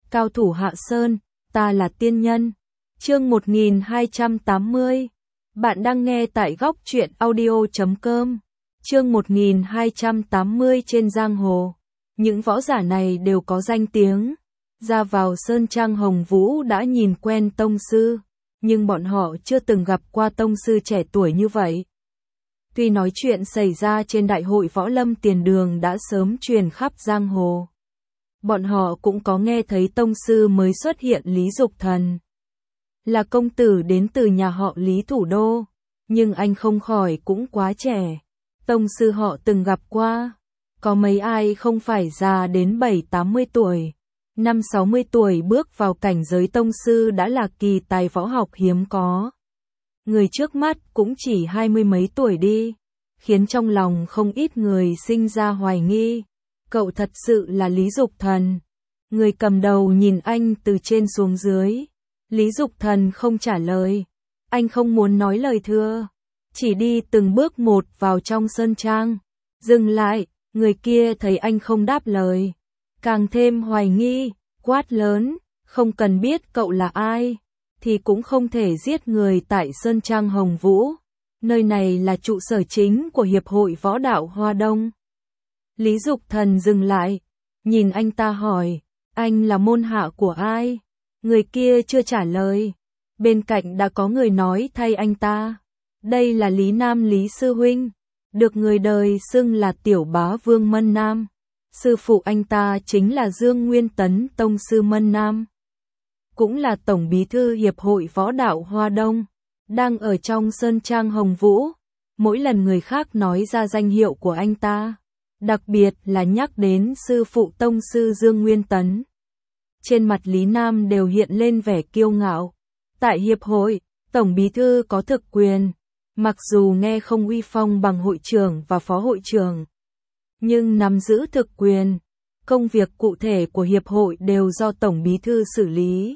Cao thủ Hạ Sơn, ta là tiên nhân. Chương 1280. Bạn đang nghe tại góc truyện audio.com. Chương 1280 trên giang hồ. Những võ giả này đều có danh tiếng. Ra vào Sơn Trang Hồng Vũ đã nhìn quen tông sư, nhưng bọn họ chưa từng gặp qua tông sư trẻ tuổi như vậy. Tuy nói chuyện xảy ra trên đại hội võ lâm tiền đường đã sớm truyền khắp giang hồ. Bọn họ cũng có nghe thấy tông sư mới xuất hiện Lý Dục Thần. Là công tử đến từ nhà họ Lý thủ đô, nhưng anh không khỏi cũng quá trẻ. Tông sư họ từng gặp qua, có mấy ai không phải già đến 7-80 tuổi. 5-60 tuổi bước vào cảnh giới tông sư đã là kỳ tài võ học hiếm có. Người trước mắt cũng chỉ 20 mấy tuổi đi, khiến trong lòng không ít người sinh ra hoài nghi. Cậu thật sự là Lý Dục Thần? Người cầm đầu nhìn anh từ trên xuống dưới. Lý Dục Thần không trả lời. Anh không muốn nói lời thưa, chỉ đi từng bước một vào trong sơn trang. Dừng lại, người kia thấy anh không đáp lời, càng thêm hoài nghi, quát lớn, không cần biết cậu là ai, thì cũng không thể giết người tại Sơn Trang Hồng Vũ. Nơi này là trụ sở chính của Hiệp hội Võ đạo Hoa Đông. Lý Dục Thần dừng lại, nhìn anh ta hỏi, anh là môn hạ của ai? Người kia chưa trả lời. Bên cạnh đã có người nói thay anh ta. Đây là Lý Nam Lý Sư Huynh, được người đời xưng là Tiểu Bá Vương Mân Nam. Sư phụ anh ta chính là Dương Nguyên Tấn Tông Sư Mân Nam, cũng là Tổng Bí thư Hiệp hội Võ đạo Hoa Đông, đang ở trong Sơn Trang Hồng Vũ. Mỗi lần người khác nói ra danh hiệu của anh ta, đặc biệt là nhắc đến sư phụ Tông Sư Dương Nguyên Tấn, trên mặt Lý Nam đều hiện lên vẻ kiêu ngạo. Tại Hiệp hội, Tổng Bí thư có thực quyền, mặc dù nghe không uy phong bằng hội trưởng và phó hội trưởng, nhưng nắm giữ thực quyền. Công việc cụ thể của Hiệp hội đều do Tổng Bí thư xử lý.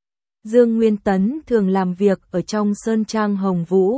Dương Nguyên Tấn thường làm việc ở trong Sơn Trang Hồng Vũ.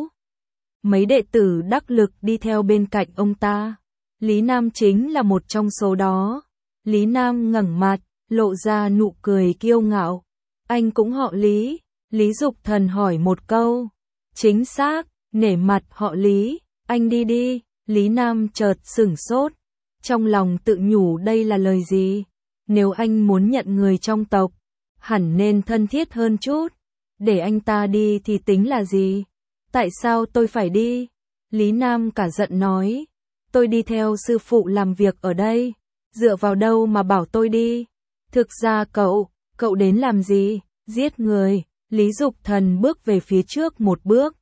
Mấy đệ tử đắc lực đi theo bên cạnh ông ta. Lý Nam chính là một trong số đó. Lý Nam ngẩng mặt, lộ ra nụ cười kiêu ngạo. Anh cũng họ Lý? Lý Dục Thần hỏi một câu. Chính xác, nể mặt họ Lý, anh đi đi. Lý Nam chợt sửng sốt, trong lòng tự nhủ đây là lời gì? Nếu anh muốn nhận người trong tộc, hẳn nên thân thiết hơn chút. Để anh ta đi thì tính là gì? Tại sao tôi phải đi? Lý Nam cả giận nói. Tôi đi theo sư phụ làm việc ở đây, dựa vào đâu mà bảo tôi đi? Thực ra cậu đến làm gì? Giết người. Lý Dục Thần bước về phía trước một bước.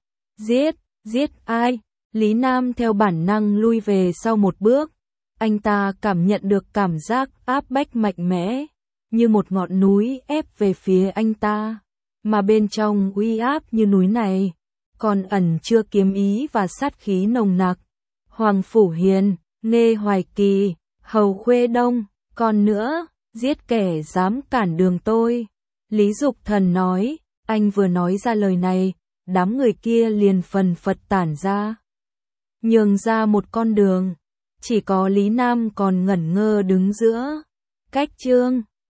Giết ai? Lý Nam theo bản năng lui về sau một bước. Anh ta cảm nhận được cảm giác áp bách mạnh mẽ, như một ngọn núi ép về phía anh ta. Mà bên trong uy áp như núi này, còn ẩn chứa kiếm ý và sát khí nồng nặc. Hoàng Phủ Hiền, Nghê Hoài Kỳ, Hầu Khuê Đông, còn nữa, giết kẻ dám cản đường tôi. Lý Dục Thần nói, anh vừa nói ra lời này, đám người kia liền phần phật tản ra, nhường ra một con đường. Chỉ có Lý Nam còn ngẩn ngơ đứng giữa. Cách chương